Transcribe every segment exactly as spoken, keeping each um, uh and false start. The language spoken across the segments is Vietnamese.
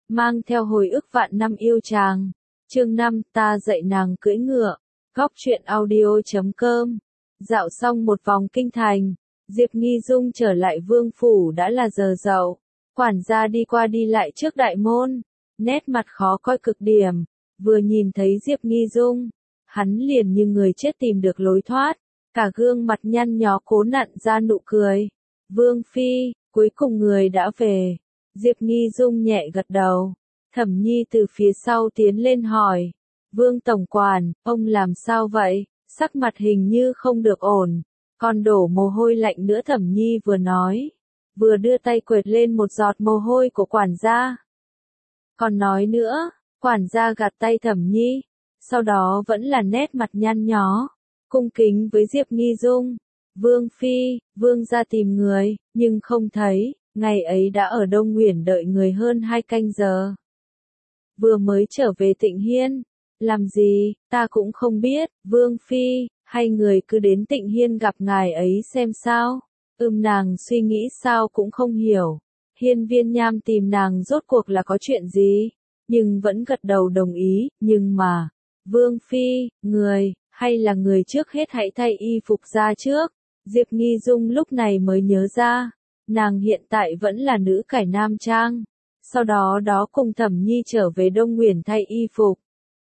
mang theo hồi ức vạn năm yêu chàng. Chương năm, ta dạy nàng cưỡi ngựa. Góc truyện audio chấm com. Dạo xong một vòng kinh thành, Diệp Nghi Dung trở lại vương phủ đã là giờ dậu. Quản gia đi qua đi lại trước đại môn, nét mặt khó coi cực điểm. Vừa nhìn thấy Diệp Nghi Dung, hắn liền như người chết tìm được lối thoát, cả gương mặt nhăn nhó cố nặn ra nụ cười. Vương phi, cuối cùng người đã về. Diệp Nghi Dung nhẹ gật đầu. Thẩm Nhi từ phía sau tiến lên hỏi. Vương tổng quản, ông làm sao vậy? Sắc mặt hình như không được ổn. Còn đổ mồ hôi lạnh nữa. Thẩm Nhi vừa nói, vừa đưa tay quệt lên một giọt mồ hôi của quản gia. Còn nói nữa, quản gia gạt tay Thẩm Nhi, sau đó vẫn là nét mặt nhăn nhó, cung kính với Diệp Nghi Dung. Vương phi, vương gia tìm người, nhưng không thấy, ngày ấy đã ở Đông Nguyền đợi người hơn hai canh giờ. Vừa mới trở về Tịnh Hiên, làm gì, ta cũng không biết. Vương phi, hay người cứ đến Tịnh Hiên gặp ngài ấy xem sao. Ừm nàng suy nghĩ sao cũng không hiểu. Hiên Viên Nham tìm nàng rốt cuộc là có chuyện gì, nhưng vẫn gật đầu đồng ý. Nhưng mà, Vương phi, người, hay là người trước hết hãy thay y phục ra trước. Diệp Nghi Dung lúc này mới nhớ ra, nàng hiện tại vẫn là nữ cải nam trang. Sau đó đó cùng Thẩm Nhi trở về Đông Nguyền thay y phục,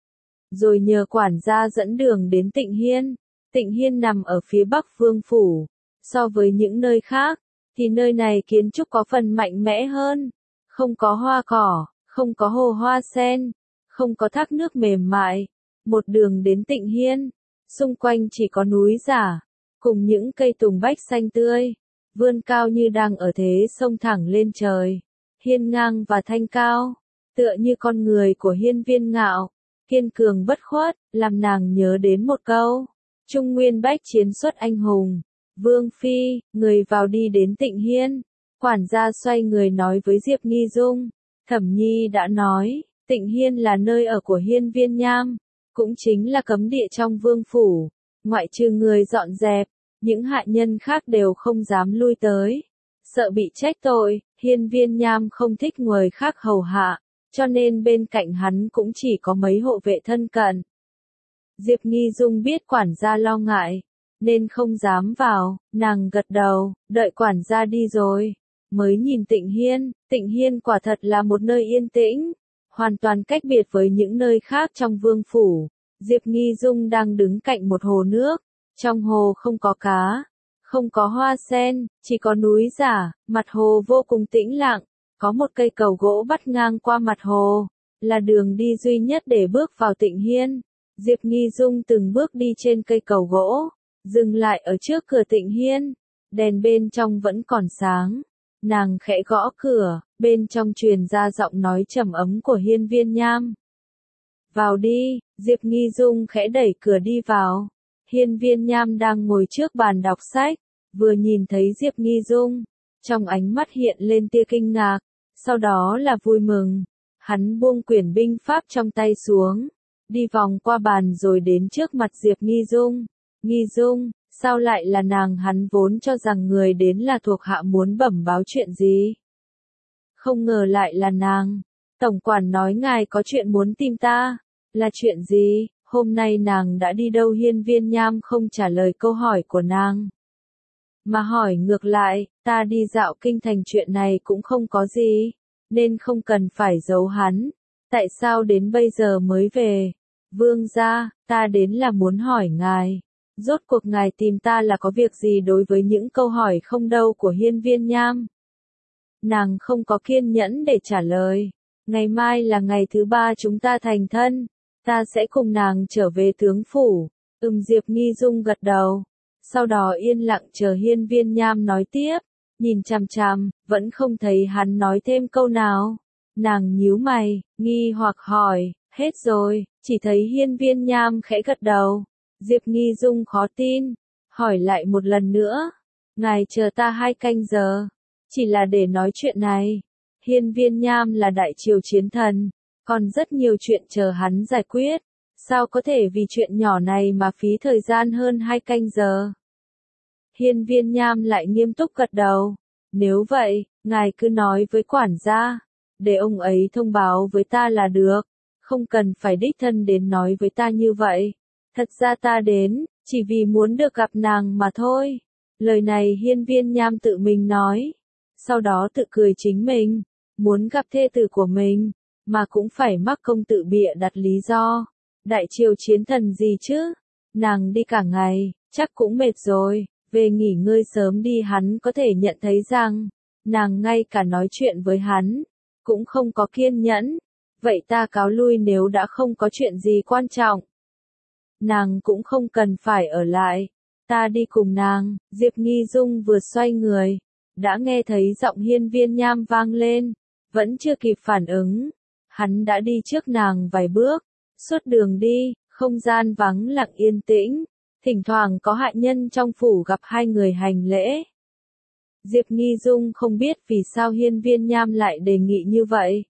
rồi nhờ quản gia dẫn đường đến Tịnh Hiên. Tịnh Hiên nằm ở phía bắc vương phủ. So với những nơi khác, thì nơi này kiến trúc có phần mạnh mẽ hơn. Không có hoa cỏ, không có hồ hoa sen, không có thác nước mềm mại. Một đường đến Tịnh Hiên, xung quanh chỉ có núi giả, cùng những cây tùng bách xanh tươi, vươn cao như đang ở thế sông thẳng lên trời, hiên ngang và thanh cao, tựa như con người của Hiên Viên ngạo, kiên cường bất khuất, làm nàng nhớ đến một câu, Trung Nguyên bách chiến xuất anh hùng. Vương phi, người vào đi đến Tịnh Hiên. Quản gia xoay người nói với Diệp Nghi Dung. Thẩm Nhi đã nói, Tịnh Hiên là nơi ở của Hiên Viên Nham, cũng chính là cấm địa trong vương phủ. Ngoại trừ người dọn dẹp, những hạ nhân khác đều không dám lui tới, sợ bị trách tội. Hiên Viên Nham không thích người khác hầu hạ, cho nên bên cạnh hắn cũng chỉ có mấy hộ vệ thân cận. Diệp Nghi Dung biết quản gia lo ngại, nên không dám vào. Nàng gật đầu, đợi quản gia đi rồi, mới nhìn Tịnh Hiên. Tịnh Hiên quả thật là một nơi yên tĩnh, hoàn toàn cách biệt với những nơi khác trong vương phủ. Diệp Nghi Dung đang đứng cạnh một hồ nước, trong hồ không có cá, không có hoa sen, chỉ có núi giả. Mặt hồ vô cùng tĩnh lặng, có một cây cầu gỗ bắt ngang qua mặt hồ, là đường đi duy nhất để bước vào Tịnh Hiên. Diệp Nghi Dung từng bước đi trên cây cầu gỗ, dừng lại ở trước cửa Tịnh Hiên. Đèn bên trong vẫn còn sáng. Nàng khẽ gõ cửa, bên trong truyền ra giọng nói trầm ấm của Hiên Viên Nham. Vào đi. Diệp Nghi Dung khẽ đẩy cửa đi vào. Hiên Viên Nham đang ngồi trước bàn đọc sách, vừa nhìn thấy Diệp Nghi Dung, trong ánh mắt hiện lên tia kinh ngạc, sau đó là vui mừng. Hắn buông quyển binh pháp trong tay xuống, đi vòng qua bàn rồi đến trước mặt Diệp Nghi Dung. Nghi Dung, sao lại là nàng? Hắn vốn cho rằng người đến là thuộc hạ muốn bẩm báo chuyện gì, không ngờ lại là nàng. Tổng quản nói ngài có chuyện muốn tìm ta. Là chuyện gì? Hôm nay nàng đã đi đâu? Hiên Viên Nham không trả lời câu hỏi của nàng, mà hỏi ngược lại. Ta đi dạo kinh thành, chuyện này cũng không có gì, nên không cần phải giấu hắn. Tại sao đến bây giờ mới về? Vương gia, ta đến là muốn hỏi ngài, rốt cuộc ngài tìm ta là có việc gì? Đối với những câu hỏi không đâu của Hiên Viên Nham, nàng không có kiên nhẫn để trả lời. Ngày mai là ngày thứ ba chúng ta thành thân, ta sẽ cùng nàng trở về tướng phủ. Ừm. Diệp Nghi Dung gật đầu, sau đó yên lặng chờ Hiên Viên Nham nói tiếp. Nhìn chằm chằm, vẫn không thấy hắn nói thêm câu nào. Nàng nhíu mày, nghi hoặc hỏi, hết rồi? Chỉ thấy Hiên Viên Nham khẽ gật đầu. Diệp Nghi Dung khó tin, hỏi lại một lần nữa. Ngài chờ ta hai canh giờ, chỉ là để nói chuyện này. Hiên Viên Nham là đại triều chiến thần, còn rất nhiều chuyện chờ hắn giải quyết. Sao có thể vì chuyện nhỏ này mà phí thời gian hơn hai canh giờ? Hiên Viên Nham lại nghiêm túc gật đầu. Nếu vậy, ngài cứ nói với quản gia, để ông ấy thông báo với ta là được, không cần phải đích thân đến nói với ta như vậy. Thật ra ta đến, chỉ vì muốn được gặp nàng mà thôi. Lời này Hiên Viên Nham tự mình nói, sau đó tự cười chính mình, muốn gặp thê tử của mình, mà cũng phải mắc công tự bịa đặt lý do. Đại triều chiến thần gì chứ? Nàng đi cả ngày, chắc cũng mệt rồi, về nghỉ ngơi sớm đi. Hắn có thể nhận thấy rằng, nàng ngay cả nói chuyện với hắn, cũng không có kiên nhẫn. Vậy ta cáo lui nếu đã không có chuyện gì quan trọng. Nàng cũng không cần phải ở lại, ta đi cùng nàng. Diệp Nghi Dung vừa xoay người, đã nghe thấy giọng Hiên Viên Nham vang lên, vẫn chưa kịp phản ứng. Hắn đã đi trước nàng vài bước, suốt đường đi, không gian vắng lặng yên tĩnh, thỉnh thoảng có hạ nhân trong phủ gặp hai người hành lễ. Diệp Nghi Dung không biết vì sao Hiên Viên Nham lại đề nghị như vậy.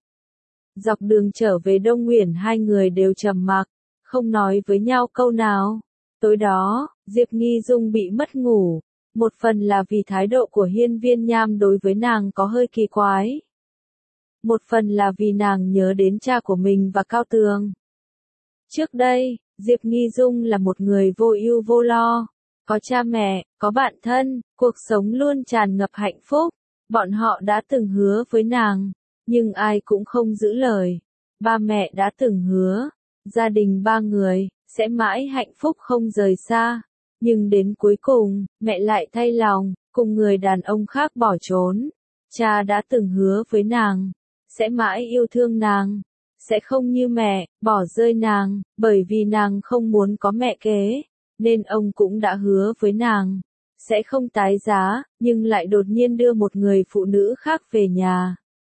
Dọc đường trở về Đông Nguyền hai người đều trầm mặc, không nói với nhau câu nào. Tối đó, Diệp Nghi Dung bị mất ngủ, một phần là vì thái độ của Hiên Viên Nham đối với nàng có hơi kỳ quái. Một phần là vì nàng nhớ đến cha của mình và Cao Tường. Trước đây, Diệp Nghi Dung là một người vô ưu vô lo, có cha mẹ, có bạn thân, cuộc sống luôn tràn ngập hạnh phúc. Bọn họ đã từng hứa với nàng, nhưng ai cũng không giữ lời. Ba mẹ đã từng hứa, gia đình ba người, sẽ mãi hạnh phúc không rời xa. Nhưng đến cuối cùng, mẹ lại thay lòng, cùng người đàn ông khác bỏ trốn. Cha đã từng hứa với nàng, sẽ mãi yêu thương nàng, sẽ không như mẹ, bỏ rơi nàng, bởi vì nàng không muốn có mẹ kế, nên ông cũng đã hứa với nàng, sẽ không tái giá, nhưng lại đột nhiên đưa một người phụ nữ khác về nhà.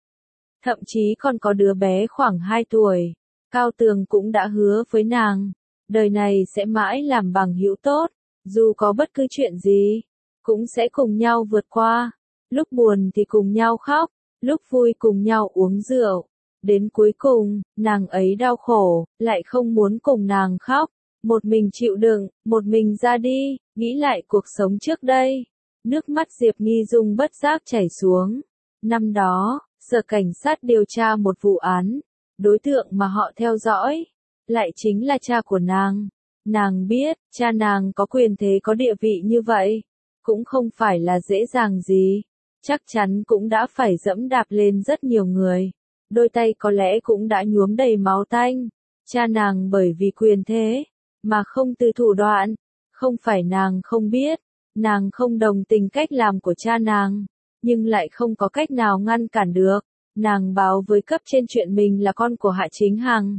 Thậm chí còn có đứa bé khoảng hai tuổi, Cao Tường cũng đã hứa với nàng, đời này sẽ mãi làm bằng hữu tốt, dù có bất cứ chuyện gì, cũng sẽ cùng nhau vượt qua, lúc buồn thì cùng nhau khóc, lúc vui cùng nhau uống rượu. Đến cuối cùng, nàng ấy đau khổ, lại không muốn cùng nàng khóc, một mình chịu đựng, một mình ra đi, nghĩ lại cuộc sống trước đây. Nước mắt Diệp Nghi Dung bất giác chảy xuống. Năm đó, sở cảnh sát điều tra một vụ án, đối tượng mà họ theo dõi, lại chính là cha của nàng. Nàng biết, cha nàng có quyền thế có địa vị như vậy, cũng không phải là dễ dàng gì, chắc chắn cũng đã phải dẫm đạp lên rất nhiều người. Đôi tay có lẽ cũng đã nhuốm đầy máu tanh. Cha nàng bởi vì quyền thế, mà không từ thủ đoạn. Không phải nàng không biết, nàng không đồng tình cách làm của cha nàng, nhưng lại không có cách nào ngăn cản được. Nàng báo với cấp trên chuyện mình là con của Hạ Chính Hằng.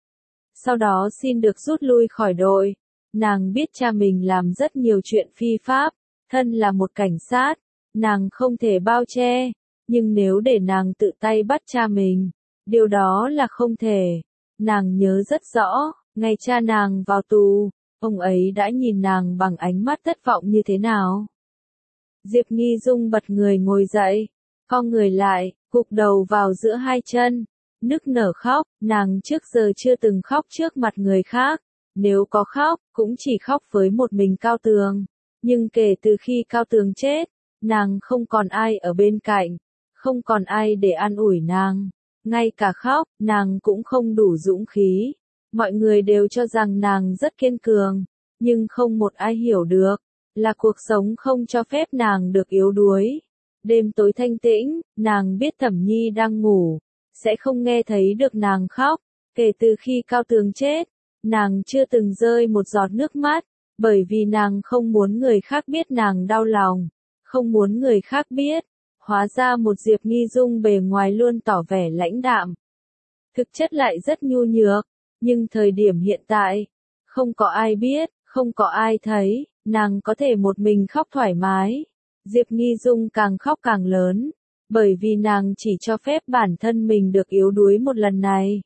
Sau đó xin được rút lui khỏi đội. Nàng biết cha mình làm rất nhiều chuyện phi pháp, thân là một cảnh sát, nàng không thể bao che. Nhưng nếu để nàng tự tay bắt cha mình, điều đó là không thể. Nàng nhớ rất rõ, ngày cha nàng vào tù, ông ấy đã nhìn nàng bằng ánh mắt thất vọng như thế nào. Diệp Nghi Dung bật người ngồi dậy, cong người lại, gục đầu vào giữa hai chân, nức nở khóc. Nàng trước giờ chưa từng khóc trước mặt người khác, nếu có khóc, cũng chỉ khóc với một mình Cao Tường. Nhưng kể từ khi Cao Tường chết, nàng không còn ai ở bên cạnh. Không còn ai để an ủi nàng, ngay cả khóc, nàng cũng không đủ dũng khí. Mọi người đều cho rằng nàng rất kiên cường, nhưng không một ai hiểu được, là cuộc sống không cho phép nàng được yếu đuối. Đêm tối thanh tĩnh, nàng biết Thẩm Nhi đang ngủ, sẽ không nghe thấy được nàng khóc. Kể từ khi Cao Tường chết, nàng chưa từng rơi một giọt nước mắt, bởi vì nàng không muốn người khác biết nàng đau lòng, không muốn người khác biết. Hóa ra một Diệp Nghi Dung bề ngoài luôn tỏ vẻ lãnh đạm, thực chất lại rất nhu nhược, nhưng thời điểm hiện tại, không có ai biết, không có ai thấy, nàng có thể một mình khóc thoải mái. Diệp Nghi Dung càng khóc càng lớn, bởi vì nàng chỉ cho phép bản thân mình được yếu đuối một lần này.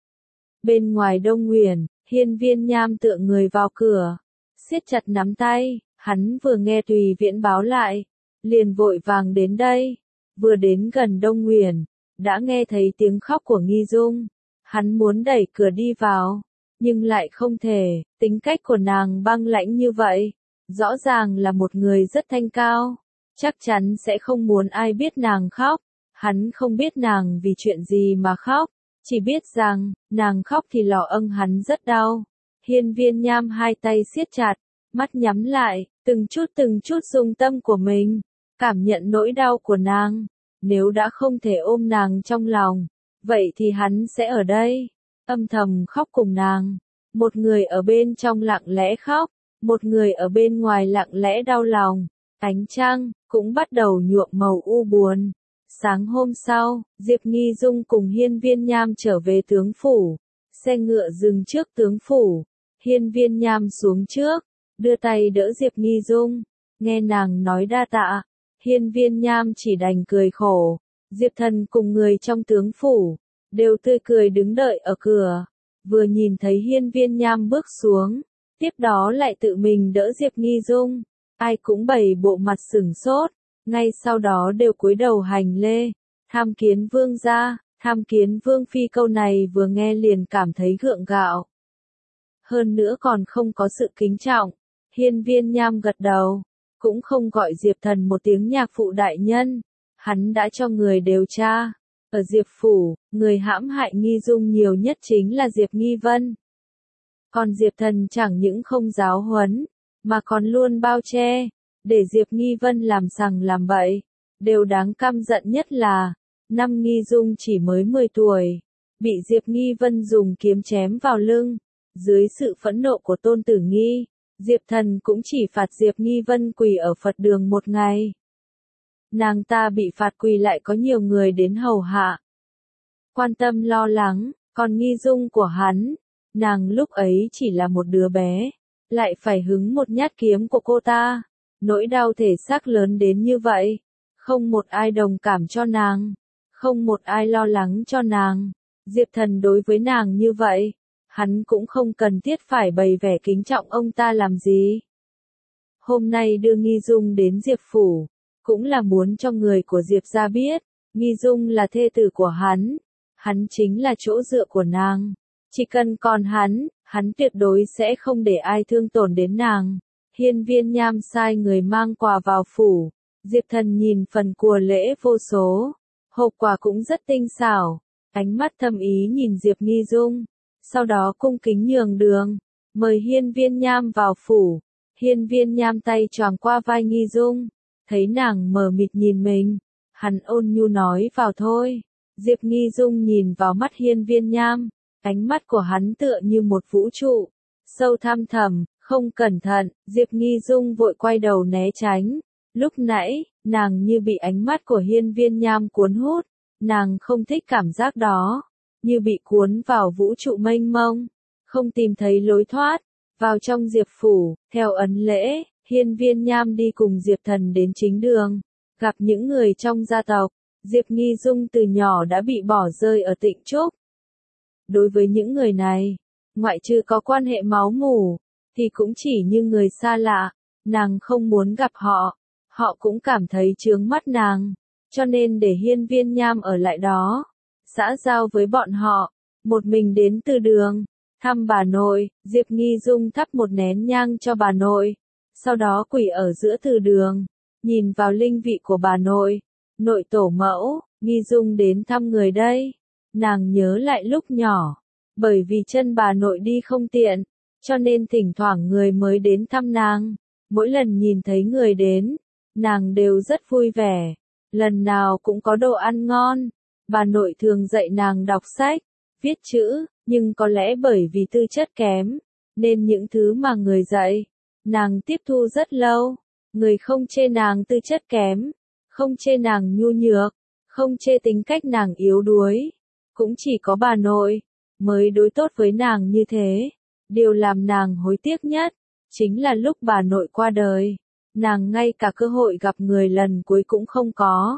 Bên ngoài Đông Nguyền, Hiên Viên Nham tựa người vào cửa, siết chặt nắm tay, hắn vừa nghe Tùy Viễn báo lại, liền vội vàng đến đây. Vừa đến gần Đông Nguyền, đã nghe thấy tiếng khóc của Nghi Dung. Hắn muốn đẩy cửa đi vào, nhưng lại không thể, tính cách của nàng băng lãnh như vậy. Rõ ràng là một người rất thanh cao, chắc chắn sẽ không muốn ai biết nàng khóc. Hắn không biết nàng vì chuyện gì mà khóc, chỉ biết rằng, nàng khóc thì lò âng hắn rất đau. Hiên Viên Nham hai tay siết chặt, mắt nhắm lại, từng chút từng chút dùng tâm của mình, cảm nhận nỗi đau của nàng. Nếu đã không thể ôm nàng trong lòng, vậy thì hắn sẽ ở đây, âm thầm khóc cùng nàng. Một người ở bên trong lặng lẽ khóc, một người ở bên ngoài lặng lẽ đau lòng. Ánh trăng cũng bắt đầu nhuộm màu u buồn. Sáng hôm sau, Diệp Nghi Dung cùng Hiên Viên Nham trở về tướng phủ. Xe ngựa dừng trước tướng phủ. Hiên Viên Nham xuống trước, đưa tay đỡ Diệp Nghi Dung. Nghe nàng nói đa tạ, Hiên Viên Nham chỉ đành cười khổ. Diệp Thần cùng người trong tướng phủ, đều tươi cười đứng đợi ở cửa. Vừa nhìn thấy Hiên Viên Nham bước xuống, tiếp đó lại tự mình đỡ Diệp Nghi Dung. Ai cũng bày bộ mặt sửng sốt, ngay sau đó đều cúi đầu hành lễ. Tham kiến vương gia, tham kiến vương phi, câu này vừa nghe liền cảm thấy gượng gạo. Hơn nữa còn không có sự kính trọng. Hiên Viên Nham gật đầu, cũng không gọi Diệp Thần một tiếng nhạc phụ đại nhân. Hắn đã cho người điều tra. Ở Diệp phủ, người hãm hại Nghi Dung nhiều nhất chính là Diệp Nghi Vân. Còn Diệp Thần chẳng những không giáo huấn, mà còn luôn bao che, để Diệp Nghi Vân làm sằng làm bậy. Điều đáng căm giận nhất là, năm Nghi Dung chỉ mới mười tuổi, bị Diệp Nghi Vân dùng kiếm chém vào lưng. Dưới sự phẫn nộ của Tôn Tử Nghi, Diệp Thần cũng chỉ phạt Diệp Nghi Vân quỳ ở Phật đường một ngày. Nàng ta bị phạt quỳ lại có nhiều người đến hầu hạ, quan tâm lo lắng, còn Nghi Dung của hắn, nàng lúc ấy chỉ là một đứa bé, lại phải hứng một nhát kiếm của cô ta. Nỗi đau thể xác lớn đến như vậy, không một ai đồng cảm cho nàng, không một ai lo lắng cho nàng. Diệp Thần đối với nàng như vậy, hắn cũng không cần thiết phải bày vẻ kính trọng ông ta làm gì. Hôm nay đưa Nghi Dung đến Diệp phủ, cũng là muốn cho người của Diệp gia biết, Nghi Dung là thê tử của hắn, hắn chính là chỗ dựa của nàng. Chỉ cần còn hắn, hắn tuyệt đối sẽ không để ai thương tổn đến nàng. Hiên Viên Nham sai người mang quà vào phủ. Diệp Thần nhìn phần của lễ vô số, hộp quà cũng rất tinh xảo, ánh mắt thâm ý nhìn Diệp Nghi Dung, sau đó cung kính nhường đường, mời Hiên Viên Nham vào phủ. Hiên Viên Nham tay choàng qua vai Nghi Dung, thấy nàng mờ mịt nhìn mình, hắn ôn nhu nói vào thôi. Diệp Nghi Dung nhìn vào mắt Hiên Viên Nham, ánh mắt của hắn tựa như một vũ trụ, sâu thăm thẳm, không cẩn thận, Diệp Nghi Dung vội quay đầu né tránh. Lúc nãy, nàng như bị ánh mắt của Hiên Viên Nham cuốn hút, nàng không thích cảm giác đó, như bị cuốn vào vũ trụ mênh mông, không tìm thấy lối thoát. Vào trong Diệp phủ, theo ấn lễ, Hiên Viên Nham đi cùng Diệp Thần đến chính đường, gặp những người trong gia tộc. Diệp Nghi Dung từ nhỏ đã bị bỏ rơi ở Tịnh Trúc. Đối với những người này, ngoại trừ có quan hệ máu mủ, thì cũng chỉ như người xa lạ, nàng không muốn gặp họ, họ cũng cảm thấy chướng mắt nàng, cho nên để Hiên Viên Nham ở lại đó, xã giao với bọn họ. Một mình đến từ đường, thăm bà nội, Diệp Nghi Dung thắp một nén nhang cho bà nội, sau đó quỳ ở giữa từ đường, nhìn vào linh vị của bà nội, nội tổ mẫu. Nghi Dung đến thăm người đây, nàng nhớ lại lúc nhỏ, bởi vì chân bà nội đi không tiện, cho nên thỉnh thoảng người mới đến thăm nàng. Mỗi lần nhìn thấy người đến, nàng đều rất vui vẻ, lần nào cũng có đồ ăn ngon. Bà nội thường dạy nàng đọc sách, viết chữ, nhưng có lẽ bởi vì tư chất kém, nên những thứ mà người dạy, nàng tiếp thu rất lâu. Người không chê nàng tư chất kém, không chê nàng nhu nhược, không chê tính cách nàng yếu đuối, cũng chỉ có bà nội mới đối tốt với nàng như thế. Điều làm nàng hối tiếc nhất chính là lúc bà nội qua đời, nàng ngay cả cơ hội gặp người lần cuối cũng không có.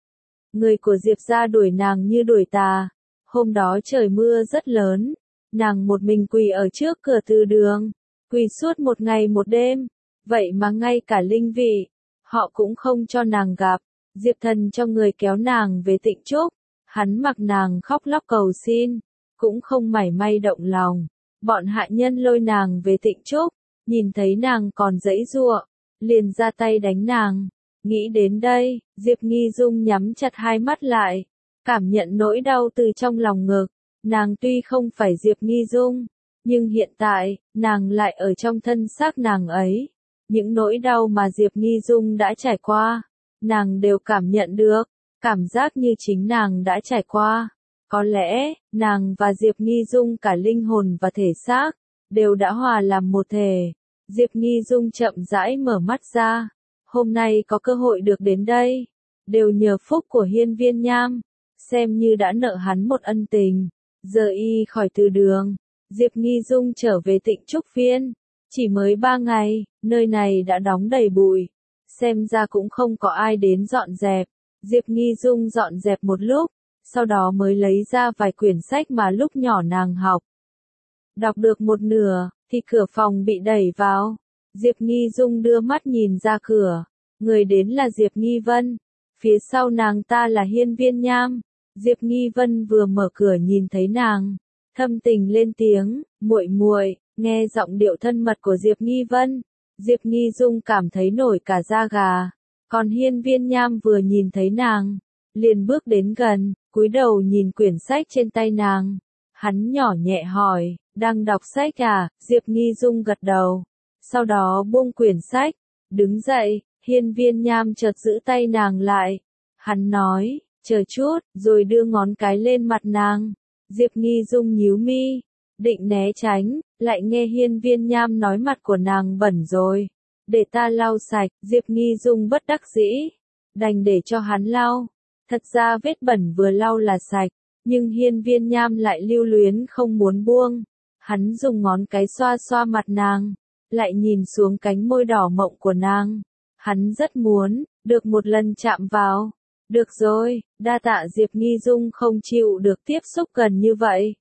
Người của Diệp gia đuổi nàng như đuổi tà. Hôm đó trời mưa rất lớn, nàng một mình quỳ ở trước cửa từ đường, quỳ suốt một ngày một đêm, vậy mà ngay cả linh vị, họ cũng không cho nàng gặp. Diệp Thần cho người kéo nàng về Tịnh Trúc, hắn mặc nàng khóc lóc cầu xin, cũng không mảy may động lòng. Bọn hạ nhân lôi nàng về Tịnh Trúc, nhìn thấy nàng còn giãy giụa, liền ra tay đánh nàng. Nghĩ đến đây, Diệp Nghi Dung nhắm chặt hai mắt lại, cảm nhận nỗi đau từ trong lòng ngực. Nàng tuy không phải Diệp Nghi Dung, nhưng hiện tại, nàng lại ở trong thân xác nàng ấy. Những nỗi đau mà Diệp Nghi Dung đã trải qua, nàng đều cảm nhận được, cảm giác như chính nàng đã trải qua. Có lẽ, nàng và Diệp Nghi Dung cả linh hồn và thể xác, đều đã hòa làm một thể. Diệp Nghi Dung chậm rãi mở mắt ra. Hôm nay có cơ hội được đến đây, đều nhờ phúc của Hiên Viên Nham, xem như đã nợ hắn một ân tình. Giờ y khỏi từ đường, Diệp Nghi Dung trở về Tịnh Trúc Viên. Chỉ mới ba ngày, nơi này đã đóng đầy bụi. Xem ra cũng không có ai đến dọn dẹp. Diệp Nghi Dung dọn dẹp một lúc, sau đó mới lấy ra vài quyển sách mà lúc nhỏ nàng học. Đọc được một nửa, thì cửa phòng bị đẩy vào. Diệp Nghi Dung đưa mắt nhìn ra cửa. Người đến là Diệp Nghi Vân. Phía sau nàng ta là Hiên Viên Nham. Diệp Nghi Vân vừa mở cửa nhìn thấy nàng, thâm tình lên tiếng, muội muội. Nghe giọng điệu thân mật của Diệp Nghi Vân, Diệp Nghi Dung cảm thấy nổi cả da gà. Còn Hiên Viên Nham vừa nhìn thấy nàng, liền bước đến gần, cúi đầu nhìn quyển sách trên tay nàng. Hắn nhỏ nhẹ hỏi, đang đọc sách à? Diệp Nghi Dung gật đầu, sau đó buông quyển sách, đứng dậy. Hiên Viên Nham chợt giữ tay nàng lại. Hắn nói, chờ chút, rồi đưa ngón cái lên mặt nàng. Diệp Nghi Dung nhíu mi, định né tránh, lại nghe Hiên Viên Nham nói mặt của nàng bẩn rồi. Để ta lau sạch. Diệp Nghi Dung bất đắc dĩ, đành để cho hắn lau. Thật ra vết bẩn vừa lau là sạch, nhưng Hiên Viên Nham lại lưu luyến không muốn buông. Hắn dùng ngón cái xoa xoa mặt nàng, lại nhìn xuống cánh môi đỏ mọng của nàng. Hắn rất muốn được một lần chạm vào. Được rồi, đa tạ. Diệp Nghi Dung không chịu được tiếp xúc gần như vậy,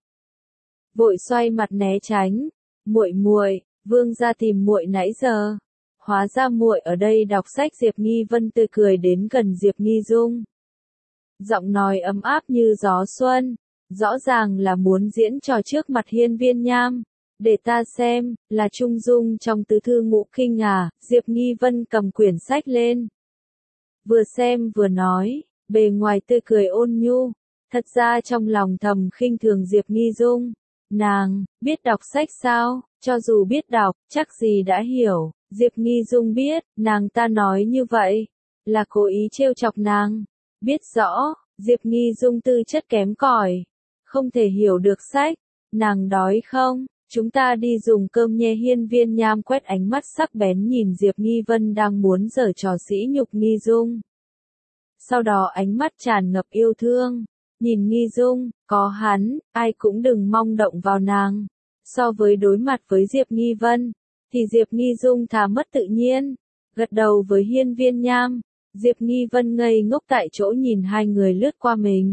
vội xoay mặt né tránh. Muội muội, vương gia tìm muội nãy giờ. Hóa ra muội ở đây đọc sách. Diệp Nghi Vân tươi cười đến gần Diệp Nghi Dung, giọng nói ấm áp như gió xuân, rõ ràng là muốn diễn trò trước mặt Hiên Viên Nham. Để ta xem, là Trung Dung trong tứ thư ngũ kinh à? Diệp Nghi Vân cầm quyển sách lên, vừa xem vừa nói, bề ngoài tươi cười ôn nhu, thật ra trong lòng thầm khinh thường Diệp Nghi Dung. Nàng biết đọc sách sao? Cho dù biết đọc, chắc gì đã hiểu. Diệp Nghi Dung biết, nàng ta nói như vậy là cố ý trêu chọc nàng. Biết rõ, Diệp Nghi Dung tư chất kém cỏi, không thể hiểu được sách. Nàng đói không? Chúng ta đi dùng cơm nhé. Hiên Viên Nham quét ánh mắt sắc bén nhìn Diệp Nghi Vân đang muốn giở trò sỉ nhục Nghi Dung. Sau đó ánh mắt tràn ngập yêu thương, nhìn Nghi Dung, có hắn, ai cũng đừng mong động vào nàng. So với đối mặt với Diệp Nghi Vân, thì Diệp Nghi Dung thà mất tự nhiên. Gật đầu với Hiên Viên Nham, Diệp Nghi Vân ngây ngốc tại chỗ nhìn hai người lướt qua mình.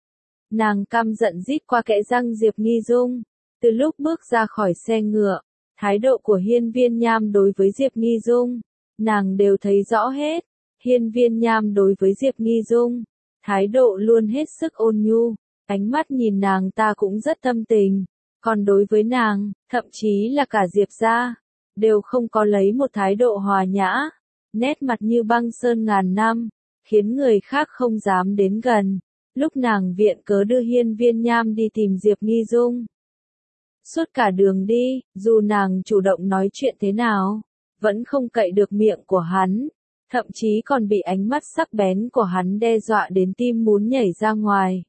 Nàng căm giận rít qua kẽ răng Diệp Nghi Dung. Từ lúc bước ra khỏi xe ngựa, thái độ của Hiên Viên Nham đối với Diệp Nghi Dung, nàng đều thấy rõ hết. Hiên Viên Nham đối với Diệp Nghi Dung, thái độ luôn hết sức ôn nhu, ánh mắt nhìn nàng ta cũng rất thâm tình. Còn đối với nàng, thậm chí là cả Diệp gia, đều không có lấy một thái độ hòa nhã, nét mặt như băng sơn ngàn năm, khiến người khác không dám đến gần. Lúc nàng viện cớ đưa Hiên Viên Nham đi tìm Diệp Nghi Dung, suốt cả đường đi, dù nàng chủ động nói chuyện thế nào, vẫn không cậy được miệng của hắn, thậm chí còn bị ánh mắt sắc bén của hắn đe dọa đến tim muốn nhảy ra ngoài.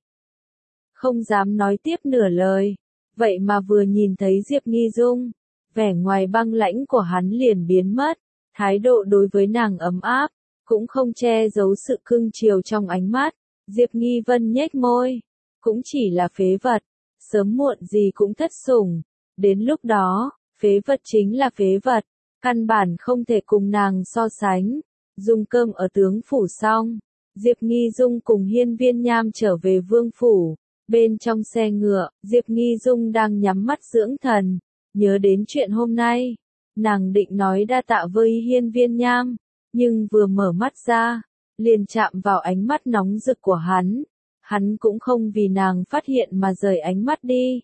Không dám nói tiếp nửa lời, vậy mà vừa nhìn thấy Diệp Nghi Dung, vẻ ngoài băng lãnh của hắn liền biến mất, thái độ đối với nàng ấm áp, cũng không che giấu sự cưng chiều trong ánh mắt. Diệp Nghi Vân nhếch môi, cũng chỉ là phế vật, sớm muộn gì cũng thất sủng, đến lúc đó, phế vật chính là phế vật, căn bản không thể cùng nàng so sánh. Dùng cơm ở tướng phủ xong, Diệp Nghi Dung cùng Hiên Viên Nham trở về vương phủ. Bên trong xe ngựa, Diệp Nghi Dung đang nhắm mắt dưỡng thần, nhớ đến chuyện hôm nay, nàng định nói đa tạ với Hiên Viên Nham, nhưng vừa mở mắt ra, liền chạm vào ánh mắt nóng rực của hắn. Hắn cũng không vì nàng phát hiện mà rời ánh mắt đi.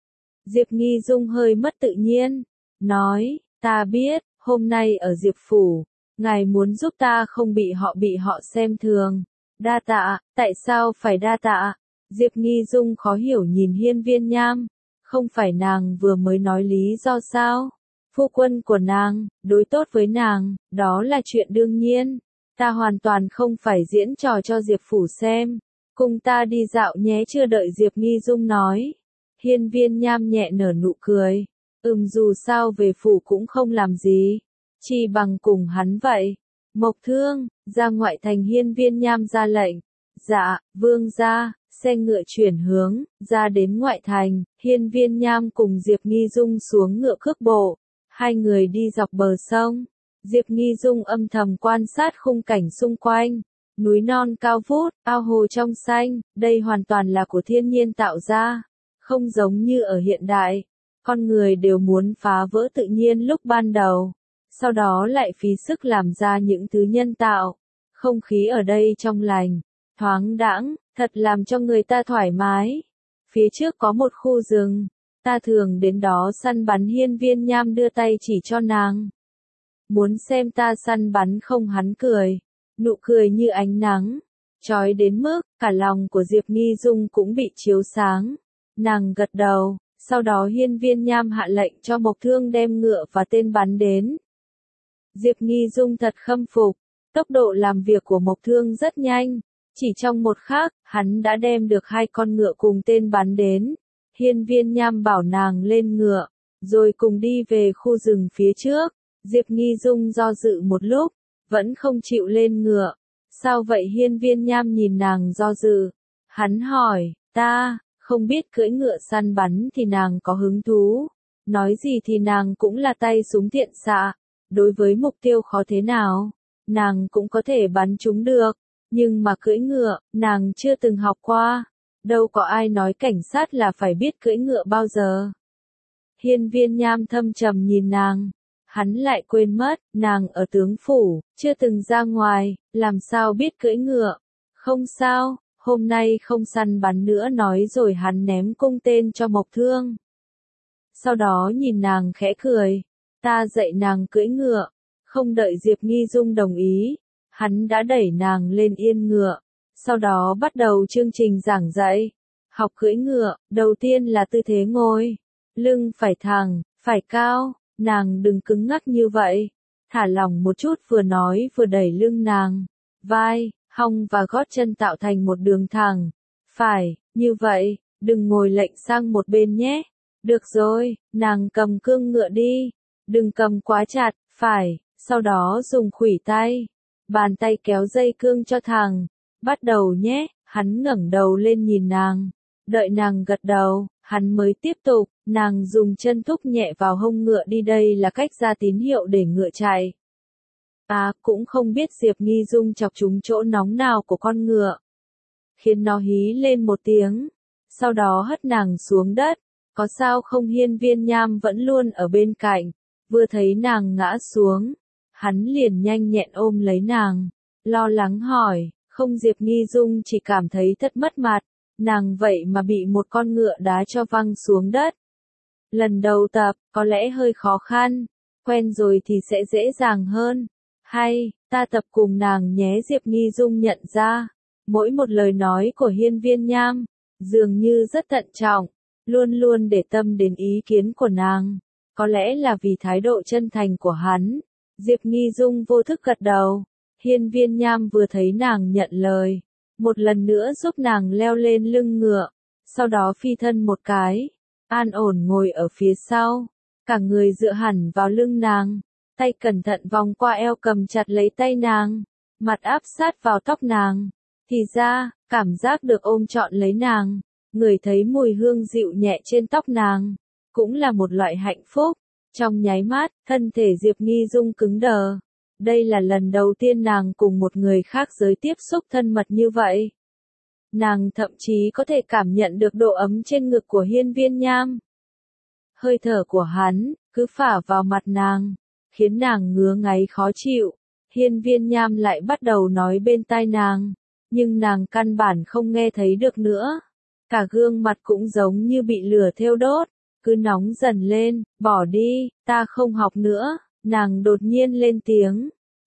Diệp Nghi Dung hơi mất tự nhiên, nói, ta biết, hôm nay ở Diệp Phủ, Ngài muốn giúp ta không bị họ bị họ xem thường. Đa tạ, tại sao phải đa tạ? Diệp Nghi Dung khó hiểu nhìn Hiên Viên Nham. Không phải nàng vừa mới nói lý do sao? Phu quân của nàng, đối tốt với nàng, đó là chuyện đương nhiên. Ta hoàn toàn không phải diễn trò cho Diệp Phủ xem. Cùng ta đi dạo nhé, chưa đợi Diệp Nghi Dung nói. Hiên Viên Nham nhẹ nở nụ cười. Ừm, dù sao về phủ cũng không làm gì. Chỉ bằng cùng hắn vậy. Mộc Thương, ra ngoại thành. Hiên Viên Nham ra lệnh. Dạ, vương gia. Xe ngựa chuyển hướng, ra đến ngoại thành. Hiên Viên Nham cùng Diệp Nghi Dung xuống ngựa cước bộ. Hai người đi dọc bờ sông. Diệp Nghi Dung âm thầm quan sát khung cảnh xung quanh. Núi non cao vút, ao hồ trong xanh, đây hoàn toàn là của thiên nhiên tạo ra. Không giống như ở hiện đại. Con người đều muốn phá vỡ tự nhiên lúc ban đầu. Sau đó lại phí sức làm ra những thứ nhân tạo. Không khí ở đây trong lành, thoáng đãng, thật làm cho người ta thoải mái. Phía trước có một khu rừng. Ta thường đến đó săn bắn. Hiên Viên Nham đưa tay chỉ cho nàng. Muốn xem ta săn bắn không? Hắn cười. Nụ cười như ánh nắng. Chói đến mức, cả lòng của Diệp Nghi Dung cũng bị chiếu sáng. Nàng gật đầu. Sau đó Hiên Viên Nham hạ lệnh cho Mộc Thương đem ngựa và tên bắn đến. Diệp Nghi Dung thật khâm phục. Tốc độ làm việc của Mộc Thương rất nhanh. Chỉ trong một khắc, hắn đã đem được hai con ngựa cùng tên bắn đến. Hiên Viên Nham bảo nàng lên ngựa, rồi cùng đi về khu rừng phía trước. Diệp Nghi Dung do dự một lúc, vẫn không chịu lên ngựa. Sao vậy? Hiên Viên Nham nhìn nàng do dự. Hắn hỏi, ta, không biết cưỡi ngựa săn bắn thì nàng có hứng thú. Nói gì thì nàng cũng là tay súng thiện xạ. Đối với mục tiêu khó thế nào, nàng cũng có thể bắn chúng được. Nhưng mà cưỡi ngựa, nàng chưa từng học qua. Đâu có ai nói cảnh sát là phải biết cưỡi ngựa bao giờ. Hiên Viên Nham thâm trầm nhìn nàng. Hắn lại quên mất, nàng ở tướng phủ, chưa từng ra ngoài, làm sao biết cưỡi ngựa. Không sao, hôm nay không săn bắn nữa, nói rồi hắn ném cung tên cho Mộc Thương. Sau đó nhìn nàng khẽ cười. Ta dạy nàng cưỡi ngựa. Không đợi Diệp Nghi Dung đồng ý, hắn đã đẩy nàng lên yên ngựa. Sau đó bắt đầu chương trình giảng dạy. Học cưỡi ngựa, đầu tiên là tư thế ngồi. Lưng phải thẳng, phải cao, nàng đừng cứng ngắc như vậy. Thả lỏng một chút, vừa nói vừa đẩy lưng nàng. Vai, hông và gót chân tạo thành một đường thẳng. Phải, như vậy, đừng ngồi lệch sang một bên nhé. Được rồi, nàng cầm cương ngựa đi. Đừng cầm quá chặt, phải, sau đó dùng khuỷu tay. Bàn tay kéo dây cương cho thẳng. Bắt đầu nhé, hắn ngẩng đầu lên nhìn nàng. Đợi nàng gật đầu, hắn mới tiếp tục. Nàng dùng chân thúc nhẹ vào hông ngựa đi, đây là cách ra tín hiệu để ngựa chạy. À, cũng không biết Diệp Nghi Dung chọc trúng chỗ nóng nào của con ngựa, khiến nó hí lên một tiếng. Sau đó hất nàng xuống đất. Có sao không? Hiên Viên Nham vẫn luôn ở bên cạnh. Vừa thấy nàng ngã xuống, hắn liền nhanh nhẹn ôm lấy nàng. Lo lắng hỏi, không? Diệp Nghi Dung chỉ cảm thấy thật mất mặt. Nàng vậy mà bị một con ngựa đá cho văng xuống đất. Lần đầu tập, có lẽ hơi khó khăn. Quen rồi thì sẽ dễ dàng hơn. Hay, ta tập cùng nàng nhé. Diệp Nghi Dung nhận ra, mỗi một lời nói của Hiên Viên Nham, dường như rất thận trọng, luôn luôn để tâm đến ý kiến của nàng. Có lẽ là vì thái độ chân thành của hắn. Diệp Nghi Dung vô thức gật đầu. Hiên Viên Nham vừa thấy nàng nhận lời, một lần nữa giúp nàng leo lên lưng ngựa. Sau đó phi thân một cái, an ổn ngồi ở phía sau. Cả người dựa hẳn vào lưng nàng. Tay cẩn thận vòng qua eo cầm chặt lấy tay nàng. Mặt áp sát vào tóc nàng. Thì ra, cảm giác được ôm trọn lấy nàng, người thấy mùi hương dịu nhẹ trên tóc nàng, cũng là một loại hạnh phúc. Trong nháy mắt, thân thể Diệp Nghi Dung cứng đờ. Đây là lần đầu tiên nàng cùng một người khác giới tiếp xúc thân mật như vậy. Nàng thậm chí có thể cảm nhận được độ ấm trên ngực của Hiên Viên Nham. Hơi thở của hắn, cứ phả vào mặt nàng, khiến nàng ngứa ngáy khó chịu. Hiên Viên Nham lại bắt đầu nói bên tai nàng, nhưng nàng căn bản không nghe thấy được nữa. Cả gương mặt cũng giống như bị lửa thiêu đốt, cứ nóng dần lên. Bỏ đi, ta không học nữa. Nàng đột nhiên lên tiếng.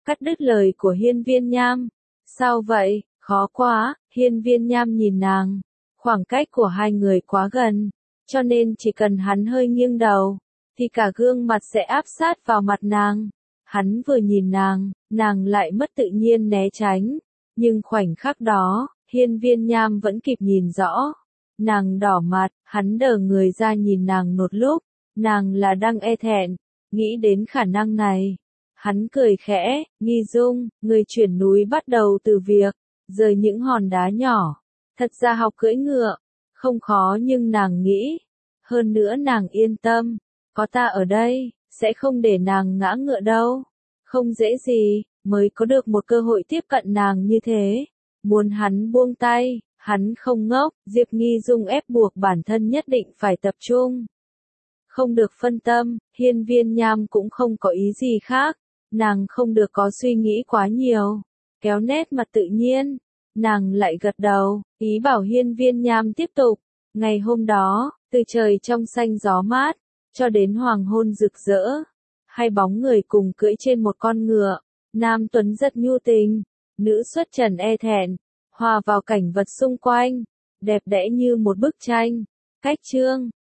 cắt đứt lời của Hiên Viên Nham. Sao vậy, khó quá, Hiên Viên Nham nhìn nàng. Khoảng cách của hai người quá gần, cho nên chỉ cần hắn hơi nghiêng đầu, thì cả gương mặt sẽ áp sát vào mặt nàng. Hắn vừa nhìn nàng, nàng lại mất tự nhiên né tránh. Nhưng khoảnh khắc đó, Hiên Viên Nham vẫn kịp nhìn rõ. Nàng đỏ mặt, hắn đờ người ra nhìn nàng một lúc. Nàng là đang e thẹn, nghĩ đến khả năng này. Hắn cười khẽ, Nghi Dung, người chuyển núi bắt đầu từ việc rời những hòn đá nhỏ. Thật ra học cưỡi ngựa, không khó nhưng nàng nghĩ. Hơn nữa nàng yên tâm, có ta ở đây, sẽ không để nàng ngã ngựa đâu. Không dễ gì, mới có được một cơ hội tiếp cận nàng như thế. Muốn hắn buông tay, hắn không ngốc, Diệp Nghi Dung ép buộc bản thân nhất định phải tập trung. Không được phân tâm, Hiên Viên Nham cũng không có ý gì khác. Nàng không được có suy nghĩ quá nhiều. Kéo nét mặt tự nhiên, nàng lại gật đầu, ý bảo Hiên Viên Nham tiếp tục. Ngày hôm đó, từ trời trong xanh gió mát, cho đến hoàng hôn rực rỡ. Hai bóng người cùng cưỡi trên một con ngựa. Nam tuấn rất nhu tình, nữ xuất trần e thẹn, hòa vào cảnh vật xung quanh, đẹp đẽ như một bức tranh. Cách chương